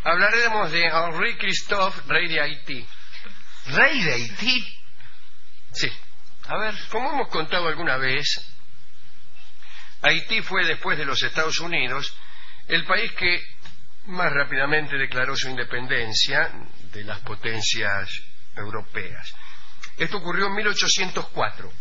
Hablaremos de Henri Christophe, rey de Haití. ¿Rey de Haití? Sí. A ver. Como hemos contado alguna vez, Haití fue, después de los Estados Unidos, el país que más rápidamente declaró su independencia de las potencias europeas. Esto ocurrió en 1804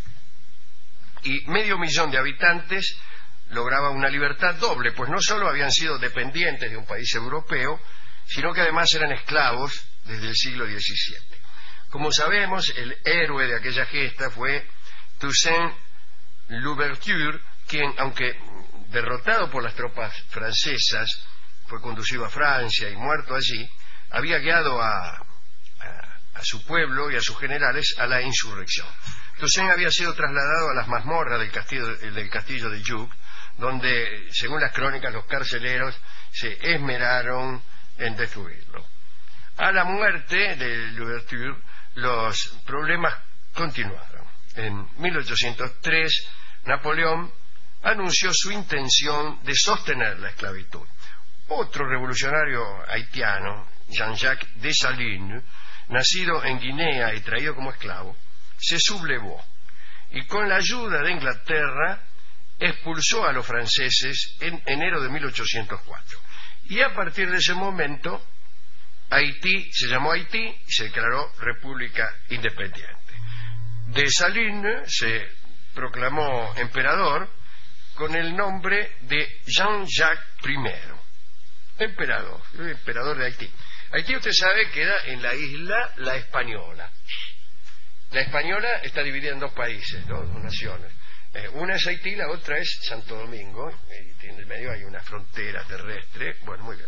y 500.000 de habitantes lograba una libertad doble, pues no solo habían sido dependientes de un país europeo, sino que además eran esclavos desde el siglo XVII. Como sabemos, el héroe de aquella gesta fue Toussaint Louverture, quien, aunque derrotado por las tropas francesas, fue conducido a Francia y muerto allí, había guiado a su pueblo y a sus generales a la insurrección. Toussaint había sido trasladado a las mazmorras del castillo de Joux, donde, según las crónicas, los carceleros se esmeraron en destruirlo. A la muerte de Louverture, los problemas continuaron. En 1803, Napoleón anunció su intención de sostener la esclavitud. Otro revolucionario haitiano, Jean-Jacques Dessalines, nacido en Guinea y traído como esclavo, se sublevó y con la ayuda de Inglaterra expulsó a los franceses en enero de 1804. Y a partir de ese momento, Haití se llamó Haití y se declaró república independiente. Dessalines se proclamó emperador con el nombre de Jean-Jacques I, emperador de Haití. Haití, usted sabe, queda en la isla La Española. La Española está dividida en dos países, dos naciones. Una es Haití, la otra es Santo Domingo, y en el medio hay una frontera terrestre. Bueno, muy bien.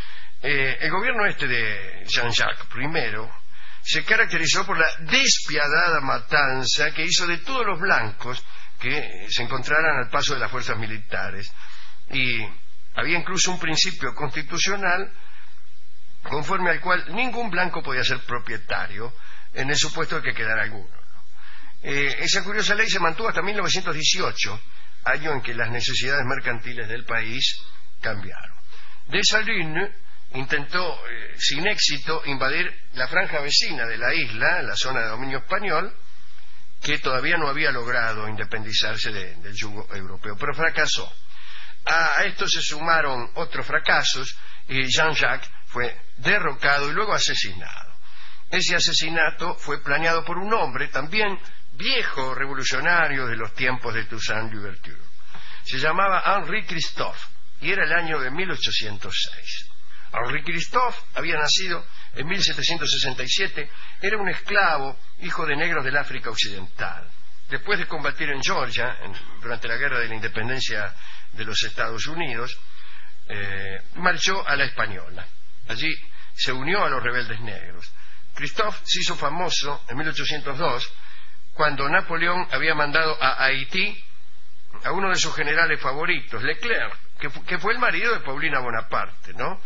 El gobierno de Jean-Jacques I se caracterizó por la despiadada matanza que hizo de todos los blancos que se encontraran al paso de las fuerzas militares. Y había incluso un principio constitucional conforme al cual ningún blanco podía ser propietario en el supuesto de que quedara alguno. Esa curiosa ley se mantuvo hasta 1918, año en que las necesidades mercantiles del país cambiaron. Dessalines intentó, sin éxito, invadir la franja vecina de la isla, la zona de dominio español, que todavía no había logrado independizarse del yugo europeo, pero fracasó. A esto se sumaron otros fracasos y Jean-Jacques fue derrocado y luego asesinado. Ese asesinato fue planeado por un hombre también viejo revolucionario de los tiempos de Toussaint Louverture. Se llamaba Henri Christophe y era el año de 1806. Henri Christophe había nacido en 1767, era un esclavo, hijo de negros del África Occidental. Después de combatir en Georgia, durante la guerra de la independencia de los Estados Unidos, marchó a la Española. Allí se unió a los rebeldes negros. Christophe se hizo famoso en 1802 cuando Napoleón había mandado a Haití a uno de sus generales favoritos, Leclerc, que fue el marido de Paulina Bonaparte, ¿no?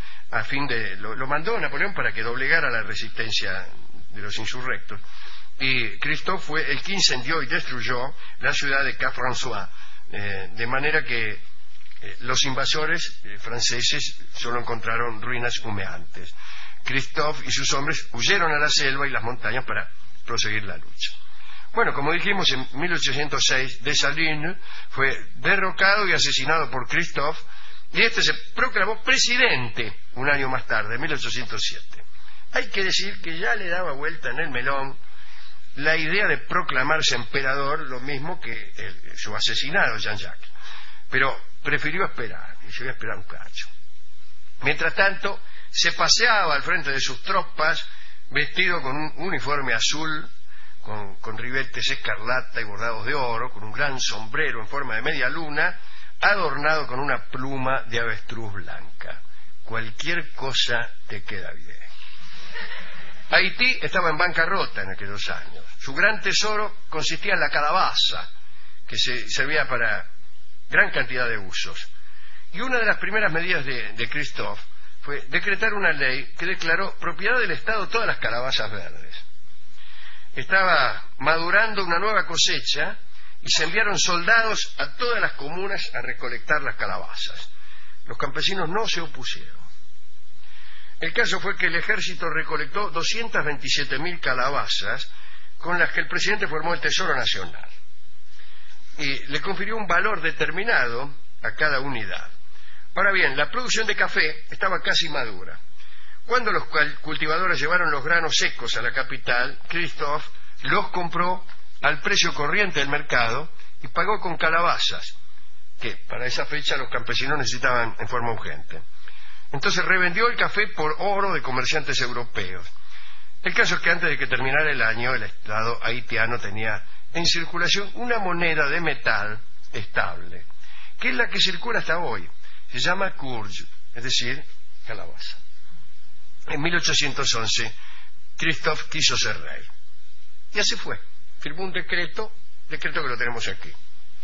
Lo mandó Napoleón para que doblegara la resistencia de los insurrectos. Y Christophe fue el que incendió y destruyó la ciudad de Cap-François, de manera que los invasores franceses solo encontraron ruinas humeantes. Christophe y sus hombres huyeron a la selva y las montañas para proseguir la lucha. Bueno, como dijimos, en 1806 Dessalines fue derrocado y asesinado por Christophe, y este se proclamó presidente un año más tarde, en 1807. Hay que decir que ya le daba vuelta en el melón la idea de proclamarse emperador, lo mismo que su asesinado Jean-Jacques, pero prefirió esperar, y se iba a esperar un cacho. Mientras tanto, se paseaba al frente de sus tropas vestido con un uniforme azul, con ribetes escarlata y bordados de oro, con un gran sombrero en forma de media luna, adornado con una pluma de avestruz blanca. Cualquier cosa te queda bien. Haití estaba en bancarrota en aquellos años. Su gran tesoro consistía en la calabaza, que se servía para gran cantidad de usos. Y una de las primeras medidas de Christophe fue decretar una ley que declaró propiedad del Estado todas las calabazas verdes. Estaba madurando una nueva cosecha y se enviaron soldados a todas las comunas a recolectar las calabazas. Los campesinos no se opusieron. El caso fue que el ejército recolectó 227.000 calabazas con las que el presidente formó el Tesoro Nacional y le confirió un valor determinado a cada unidad. Ahora bien, la producción de café estaba casi madura. Cuando los cultivadores llevaron los granos secos a la capital, Christophe los compró al precio corriente del mercado y pagó con calabazas, que para esa fecha los campesinos necesitaban en forma urgente. Entonces revendió el café por oro de comerciantes europeos. El caso es que antes de que terminara el año, el Estado haitiano tenía en circulación una moneda de metal estable, que es la que circula hasta hoy. Se llama courge, es decir, calabaza. En 1811, Christophe quiso ser rey. Y así fue. Firmó un decreto que lo tenemos aquí.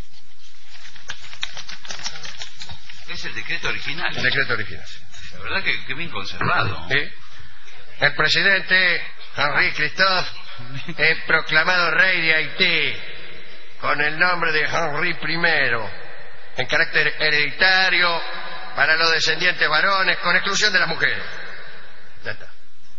Es el decreto original. El decreto original. La verdad que bien conservado. El presidente Henri Christophe es proclamado rey de Haití con el nombre de Henri I, en carácter hereditario para los descendientes varones, con exclusión de las mujeres. Ya está.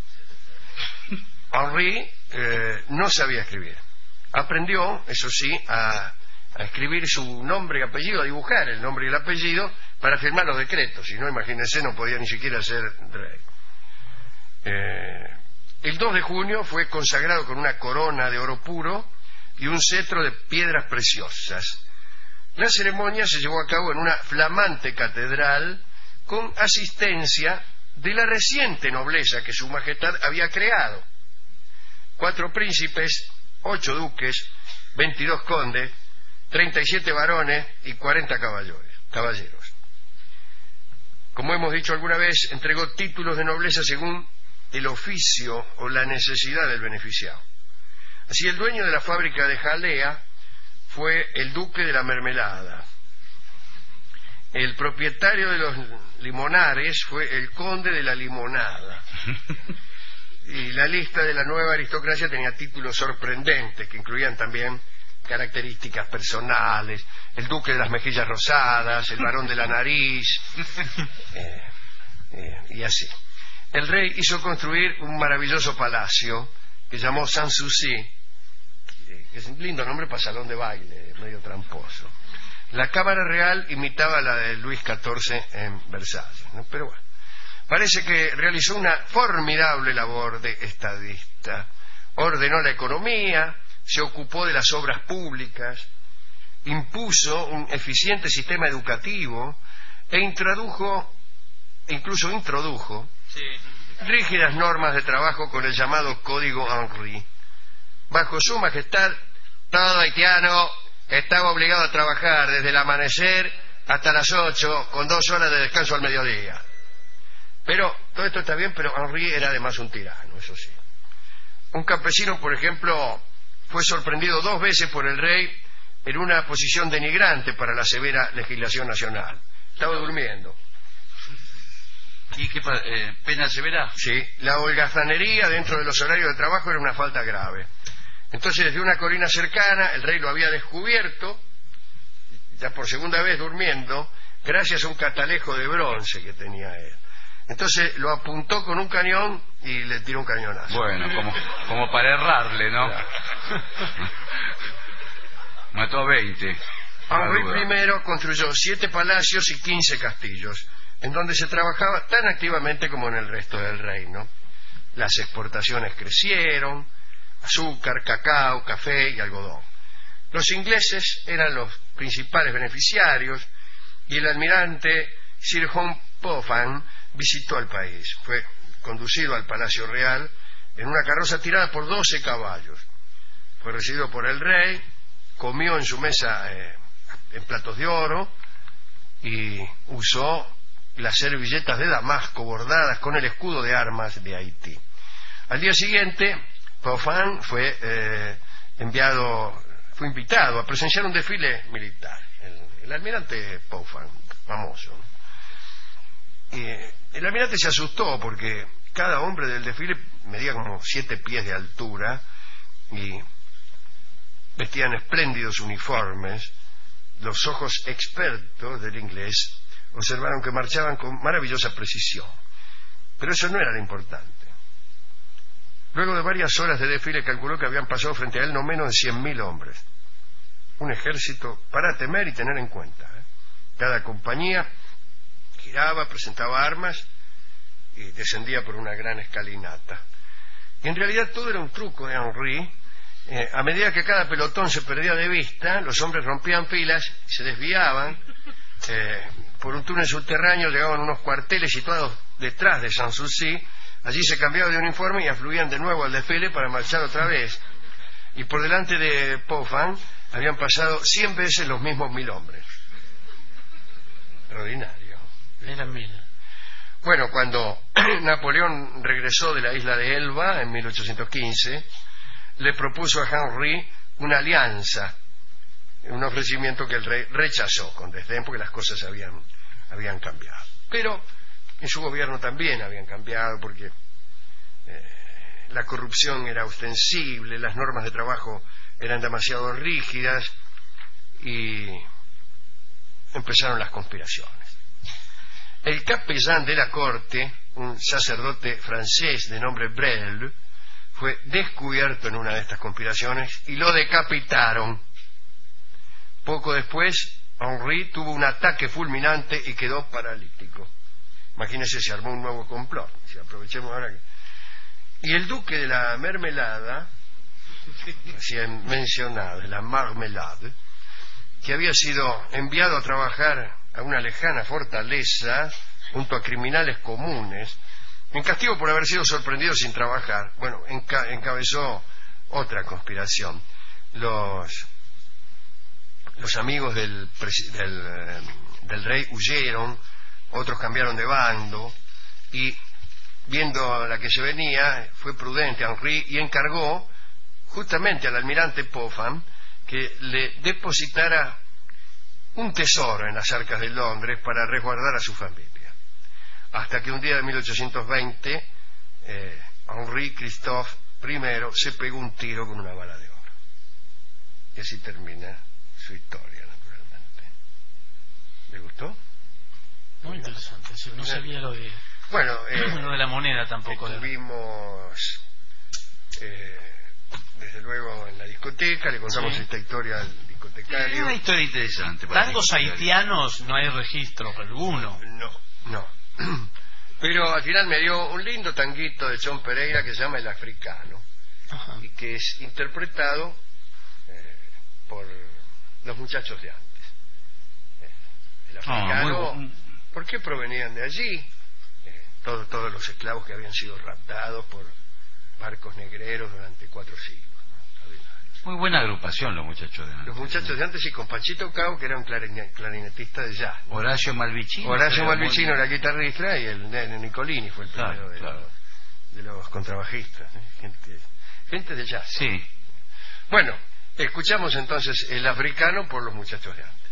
Henri no sabía escribir. Aprendió, eso sí, a escribir su nombre y apellido, a dibujar el nombre y el apellido para firmar los decretos. Si no, imagínense, no podía ni siquiera ser rey. El 2 de junio fue consagrado con una corona de oro puro y un cetro de piedras preciosas. La ceremonia se llevó a cabo en una flamante catedral con asistencia de la reciente nobleza que su majestad había creado. 4 príncipes, 8 duques, 22 condes, 37 varones y 40 caballeros. Como hemos dicho alguna vez, entregó títulos de nobleza según el oficio o la necesidad del beneficiado. Así, el dueño de la fábrica de jalea fue el duque de la mermelada. El propietario de los limonares fue el conde de la limonada. Y la lista de la nueva aristocracia tenía títulos sorprendentes que incluían también características personales: el duque de las mejillas rosadas, el varón de la nariz, y así. El rey hizo construir un maravilloso palacio que llamó Sanssouci, que es un lindo nombre para salón de baile, medio tramposo. La cámara real imitaba la de Luis XIV en Versalles, ¿no? Pero bueno, parece que realizó una formidable labor de estadista. Ordenó la economía, se ocupó de las obras públicas, impuso un eficiente sistema educativo e incluso introdujo rígidas normas de trabajo con el llamado Código Henri. Bajo su majestad, todo haitiano estaba obligado a trabajar desde el amanecer hasta las 8, con 2 horas de descanso al mediodía. Pero todo esto está bien, pero Henri era además un tirano, eso sí. Un campesino, por ejemplo, fue sorprendido 2 veces por el rey en una posición denigrante para la severa legislación nacional. Estaba durmiendo. ¿Y qué pena severa? Sí, la holgazanería dentro de los horarios de trabajo era una falta grave. Entonces, desde una colina cercana, el rey lo había descubierto, ya por segunda vez durmiendo, gracias a un catalejo de bronce que tenía él. Entonces lo apuntó con un cañón y le tiró un cañonazo. Bueno, como para errarle, ¿no? Claro. Mató a 20. Henri I construyó 7 palacios y 15 castillos, en donde se trabajaba tan activamente como en el resto del reino. Las exportaciones crecieron: azúcar, cacao, café y algodón. Los ingleses eran los principales beneficiarios y el almirante Sir John Popham visitó el país. Fue conducido al Palacio Real en una carroza tirada por 12 caballos. Fue recibido por el rey, comió en su mesa en platos de oro y usó las servilletas de Damasco bordadas con el escudo de armas de Haití. Al día siguiente, Popham fue invitado a presenciar un desfile militar. El almirante Popham, famoso. Y el almirante se asustó porque cada hombre del desfile medía como 7 pies de altura y vestían espléndidos uniformes. Los ojos expertos del inglés observaron que marchaban con maravillosa precisión. Pero eso no era lo importante. Luego de varias horas de desfile calculó que habían pasado frente a él no menos de 100.000 hombres. Un ejército para temer y tener en cuenta. Cada compañía giraba, presentaba armas y descendía por una gran escalinata. Y en realidad todo era un truco de Henri. A medida que cada pelotón se perdía de vista, los hombres rompían filas, se desviaban por un túnel subterráneo, llegaban a unos cuarteles situados detrás de Sanssouci. Allí se cambiaban de uniforme y afluían de nuevo al desfile para marchar otra vez. Y por delante de Pofan habían pasado 100 veces los mismos 1.000 hombres. Extraordinario. Eran 1.000. Bueno, cuando Napoleón regresó de la isla de Elba en 1815, le propuso a Henri una alianza, un ofrecimiento que el rey rechazó con desdén porque las cosas habían cambiado. Pero en su gobierno también habían cambiado porque la corrupción era ostensible, las normas de trabajo eran demasiado rígidas y empezaron las conspiraciones. El capellán de la corte, un sacerdote francés de nombre Brel, fue descubierto en una de estas conspiraciones y lo decapitaron. Poco después, Henri tuvo un ataque fulminante y quedó paralítico. Imagínense, se armó un nuevo complot. Si aprovechemos ahora y el duque de la Mermelada, así mencionado, la Marmelade, que había sido enviado a trabajar a una lejana fortaleza junto a criminales comunes, en castigo por haber sido sorprendido sin trabajar, bueno, encabezó otra conspiración. Los amigos del rey huyeron, otros cambiaron de bando, y viendo la que se venía, fue prudente Henri y encargó justamente al almirante Popham que le depositara un tesoro en las arcas de Londres para resguardar a su familia. Hasta que un día de 1820, Henri Christophe I se pegó un tiro con una bala de oro. Y así termina su historia, naturalmente. ¿Le gustó? Muy interesante, sí, no sabía lo de... Bueno, lo de la moneda tampoco. Estuvimos, desde luego, en la discoteca, le contamos esta historia al discotecario. Es una historia interesante. Tangos haitianos no hay registro alguno. No. Pero al final me dio un lindo tanguito de John Pereira que se llama El Africano. Ajá. Y que es interpretado por los muchachos de antes. El africano, ¿por qué provenían de allí? Todos los esclavos que habían sido raptados por barcos negreros durante 4 siglos. Muy buena agrupación los muchachos de antes. Los muchachos de antes y con Pachito Cao, que era un clarinetista de jazz. Horacio Malvicino. Horacio Malvicino era guitarrista y el Nicolini fue el primero de los contrabajistas. Gente de jazz. Sí. Bueno, escuchamos entonces El Africano por los muchachos de antes.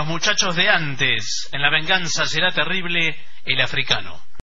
Los muchachos de antes. En La venganza será terrible, el africano.